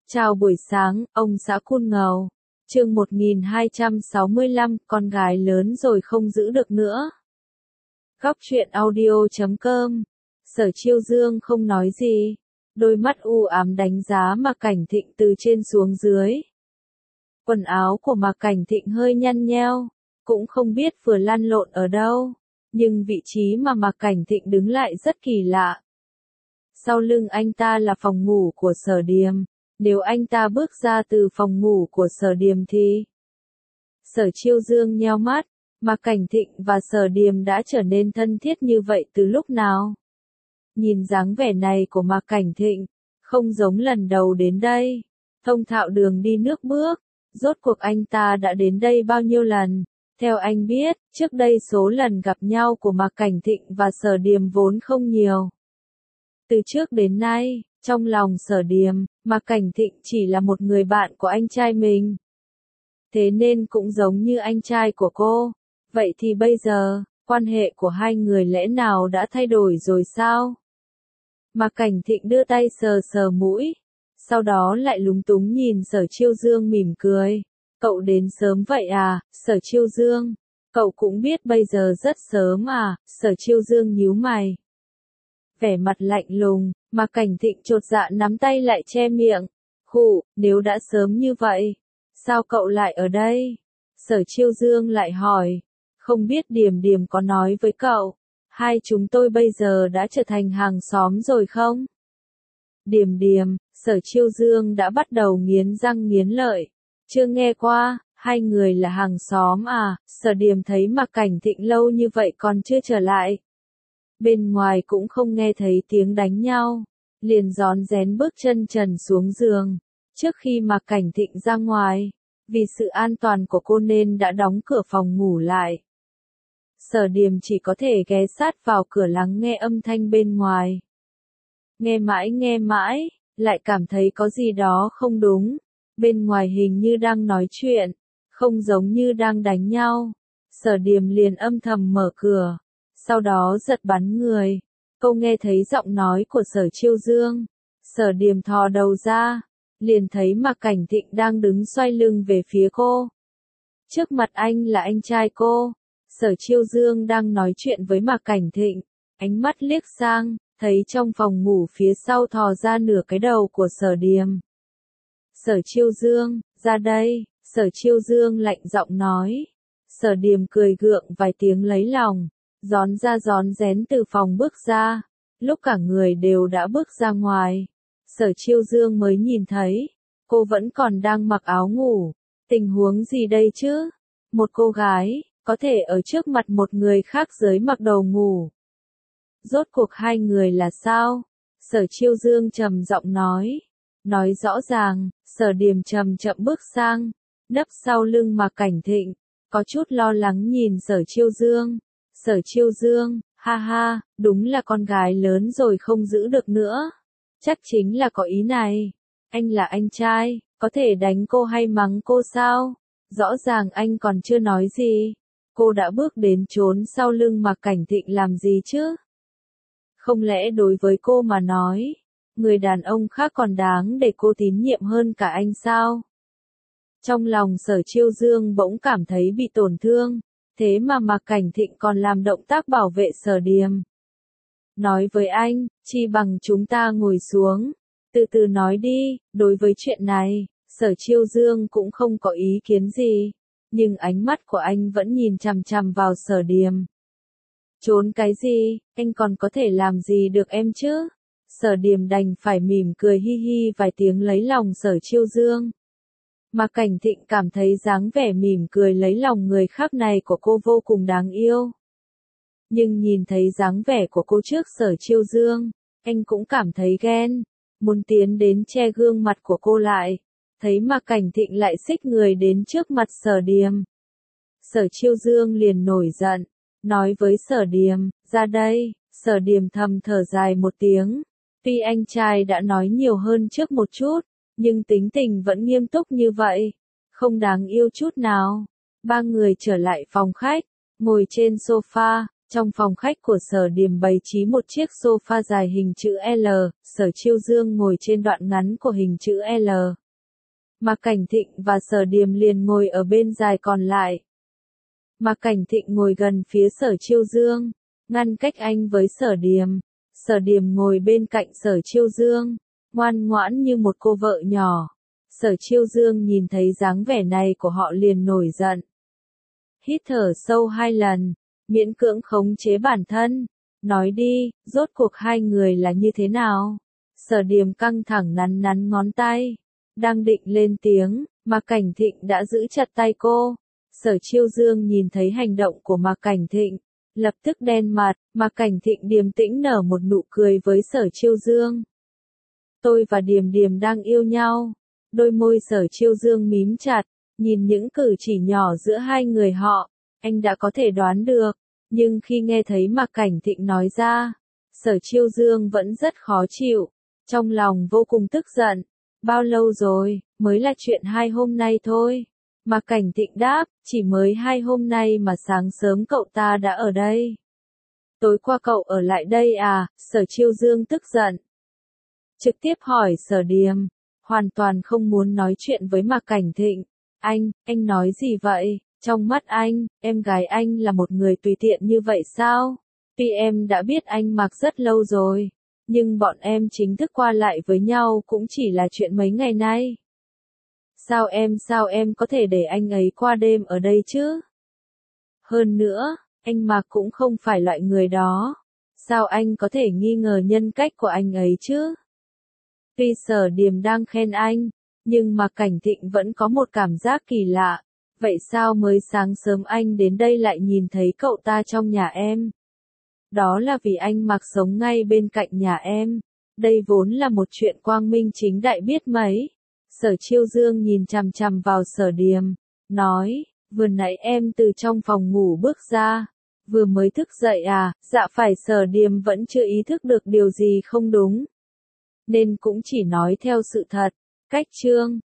Chào buổi sáng, ông xã Cun Ngầu. Chương 1265, con gái lớn rồi không giữ được nữa. Góc truyện audio.com. Sở Chiêu Dương không nói gì, đôi mắt u ám đánh giá Mạc Cảnh Thịnh từ trên xuống dưới. Quần áo của Mạc Cảnh Thịnh hơi nhăn nheo, cũng không biết vừa lăn lộn ở đâu, nhưng vị trí mà Mạc Cảnh Thịnh đứng lại rất kỳ lạ. Sau lưng anh ta là phòng ngủ của Sở Điềm. Nếu anh ta bước ra từ phòng ngủ của Sở Điềm thì... Sở Chiêu Dương nheo mắt, Mạc Cảnh Thịnh và Sở Điềm đã trở nên thân thiết như vậy từ lúc nào? Nhìn dáng vẻ này của Mạc Cảnh Thịnh, không giống lần đầu đến đây, thông thạo đường đi nước bước, rốt cuộc anh ta đã đến đây bao nhiêu lần? Theo anh biết, trước đây số lần gặp nhau của Mạc Cảnh Thịnh và Sở Điềm vốn không nhiều. Từ trước đến nay, trong lòng Sở Điềm, Mạc Cảnh Thịnh chỉ là một người bạn của anh trai mình. Thế nên cũng giống như anh trai của cô. Vậy thì bây giờ, quan hệ của hai người lẽ nào đã thay đổi rồi sao? Mạc Cảnh Thịnh đưa tay sờ sờ mũi, sau đó lại lúng túng nhìn Sở Chiêu Dương mỉm cười. Cậu đến sớm vậy à, Sở Chiêu Dương? Cậu cũng biết bây giờ rất sớm à, Sở Chiêu Dương nhíu mày. Vẻ mặt lạnh lùng, Mạc Cảnh Thịnh chột dạ nắm tay lại che miệng. Khụ, nếu đã sớm như vậy, sao cậu lại ở đây? Sở Chiêu Dương lại hỏi, không biết Điềm Điềm có nói với cậu, hai chúng tôi bây giờ đã trở thành hàng xóm rồi không? Điềm Điềm, Sở Chiêu Dương đã bắt đầu nghiến răng nghiến lợi. Chưa nghe qua, hai người là hàng xóm à? Sở Điềm thấy Mạc Cảnh Thịnh lâu như vậy còn chưa trở lại. Bên ngoài cũng không nghe thấy tiếng đánh nhau, liền rón rén bước chân trần xuống giường. Trước khi Mạc Cảnh Thịnh ra ngoài, vì sự an toàn của cô nên đã đóng cửa phòng ngủ lại. Sở Điềm chỉ có thể ghé sát vào cửa lắng nghe âm thanh bên ngoài. Nghe mãi, lại cảm thấy có gì đó không đúng. Bên ngoài hình như đang nói chuyện, không giống như đang đánh nhau. Sở Điềm liền âm thầm mở cửa, sau đó giật bắn người. Cô nghe thấy giọng nói của Sở Chiêu Dương. Sở Điềm thò đầu ra, liền thấy Mạc Cảnh Thịnh đang đứng xoay lưng về phía cô. Trước mặt anh là anh trai cô. Sở Chiêu Dương đang nói chuyện với Mạc Cảnh Thịnh, ánh mắt liếc sang, thấy trong phòng ngủ phía sau thò ra nửa cái đầu của Sở Điềm. Sở Chiêu Dương, ra đây, Sở Chiêu Dương lạnh giọng nói. Sở Điềm cười gượng vài tiếng lấy lòng, rón ra rón rén từ phòng bước ra. Lúc cả người đều đã bước ra ngoài, Sở Chiêu Dương mới nhìn thấy, cô vẫn còn đang mặc áo ngủ. Tình huống gì đây chứ? Một cô gái, có thể ở trước mặt một người khác dưới mặc đồ ngủ. Rốt cuộc hai người là sao? Sở Chiêu Dương trầm giọng nói. Nói rõ ràng, Sở Điềm chậm chậm bước sang, nấp sau lưng Mạc Cảnh Thịnh, có chút lo lắng nhìn Sở Chiêu Dương. Sở Chiêu Dương, ha ha, đúng là con gái lớn rồi không giữ được nữa. Chắc chính là có ý này. Anh là anh trai, có thể đánh cô hay mắng cô sao? Rõ ràng anh còn chưa nói gì. Cô đã bước đến trốn sau lưng Mạc Cảnh Thịnh làm gì chứ? Không lẽ đối với cô mà nói, người đàn ông khác còn đáng để cô tín nhiệm hơn cả anh sao? Trong lòng Sở Chiêu Dương bỗng cảm thấy bị tổn thương, thế mà Mạc Cảnh Thịnh còn làm động tác bảo vệ Sở Điềm. Nói với anh, chi bằng chúng ta ngồi xuống, từ từ nói đi. Đối với chuyện này, Sở Chiêu Dương cũng không có ý kiến gì, nhưng ánh mắt của anh vẫn nhìn chằm chằm vào Sở Điềm. Trốn cái gì, anh còn có thể làm gì được em chứ? Sở Điềm đành phải mỉm cười hi hi vài tiếng lấy lòng Sở Chiêu Dương. Mạc Cảnh Thịnh cảm thấy dáng vẻ mỉm cười lấy lòng người khác này của cô vô cùng đáng yêu. Nhưng nhìn thấy dáng vẻ của cô trước Sở Chiêu Dương, anh cũng cảm thấy ghen, muốn tiến đến che gương mặt của cô lại. Thấy Mạc Cảnh Thịnh lại xích người đến trước mặt Sở Điềm. Sở Chiêu Dương liền nổi giận, nói với Sở Điềm, ra đây. Sở Điềm thầm thở dài một tiếng. Tuy anh trai đã nói nhiều hơn trước một chút, nhưng tính tình vẫn nghiêm túc như vậy, không đáng yêu chút nào. Ba người trở lại phòng khách, ngồi trên sofa, Trong phòng khách của Sở Điềm bày trí một chiếc sofa dài hình chữ L, Sở Chiêu Dương ngồi trên đoạn ngắn của hình chữ L. Mạc Cảnh Thịnh và Sở Điềm liền ngồi ở bên dài còn lại. Mạc Cảnh Thịnh ngồi gần phía Sở Chiêu Dương, ngăn cách anh với Sở Điềm. Sở Điềm ngồi bên cạnh Sở Chiêu Dương, ngoan ngoãn như một cô vợ nhỏ. Sở Chiêu Dương nhìn thấy dáng vẻ này của họ liền nổi giận. Hít thở sâu 2 lần, miễn cưỡng khống chế bản thân. Nói đi, rốt cuộc hai người là như thế nào? Sở Điềm căng thẳng nắn nắn ngón tay. Đang định lên tiếng, Mạc Cảnh Thịnh đã giữ chặt tay cô. Sở Chiêu Dương nhìn thấy hành động của Mạc Cảnh Thịnh, lập tức đen mặt. Mạc Cảnh Thịnh điềm tĩnh nở một nụ cười với Sở Chiêu Dương. Tôi và Điềm Điềm đang yêu nhau. Đôi môi Sở Chiêu Dương mím chặt, nhìn những cử chỉ nhỏ giữa hai người họ, anh đã có thể đoán được, nhưng khi nghe thấy Mạc Cảnh Thịnh nói ra, Sở Chiêu Dương vẫn rất khó chịu, trong lòng vô cùng tức giận. Bao lâu rồi, mới là chuyện 2 hôm nay thôi. Mạc Cảnh Thịnh đáp, chỉ mới 2 hôm nay mà sáng sớm cậu ta đã ở đây. Tối qua cậu ở lại đây à? Sở Chiêu Dương tức giận. Trực tiếp hỏi Sở Điềm, hoàn toàn không muốn nói chuyện với Mạc Cảnh Thịnh. Anh nói gì vậy? Trong mắt anh, em gái anh là một người tùy tiện như vậy sao? Tuy em đã biết anh Mạc rất lâu rồi, nhưng bọn em chính thức qua lại với nhau cũng chỉ là chuyện mấy ngày nay. Sao em có thể để anh ấy qua đêm ở đây chứ? Hơn nữa, anh Mạc cũng không phải loại người đó. Sao anh có thể nghi ngờ nhân cách của anh ấy chứ? Tuy Sở Điềm đang khen anh, nhưng Mạc Cảnh Thịnh vẫn có một cảm giác kỳ lạ. Vậy sao mới sáng sớm anh đến đây lại nhìn thấy cậu ta trong nhà em? Đó là vì anh Mạc sống ngay bên cạnh nhà em. Đây vốn là một chuyện quang minh chính đại biết mấy. Sở Chiêu Dương nhìn chằm chằm vào Sở Điềm, nói, vừa nãy em từ trong phòng ngủ bước ra, vừa mới thức dậy à? Dạ phải. Sở Điềm vẫn chưa ý thức được điều gì không đúng, nên cũng chỉ nói theo sự thật. Cách chương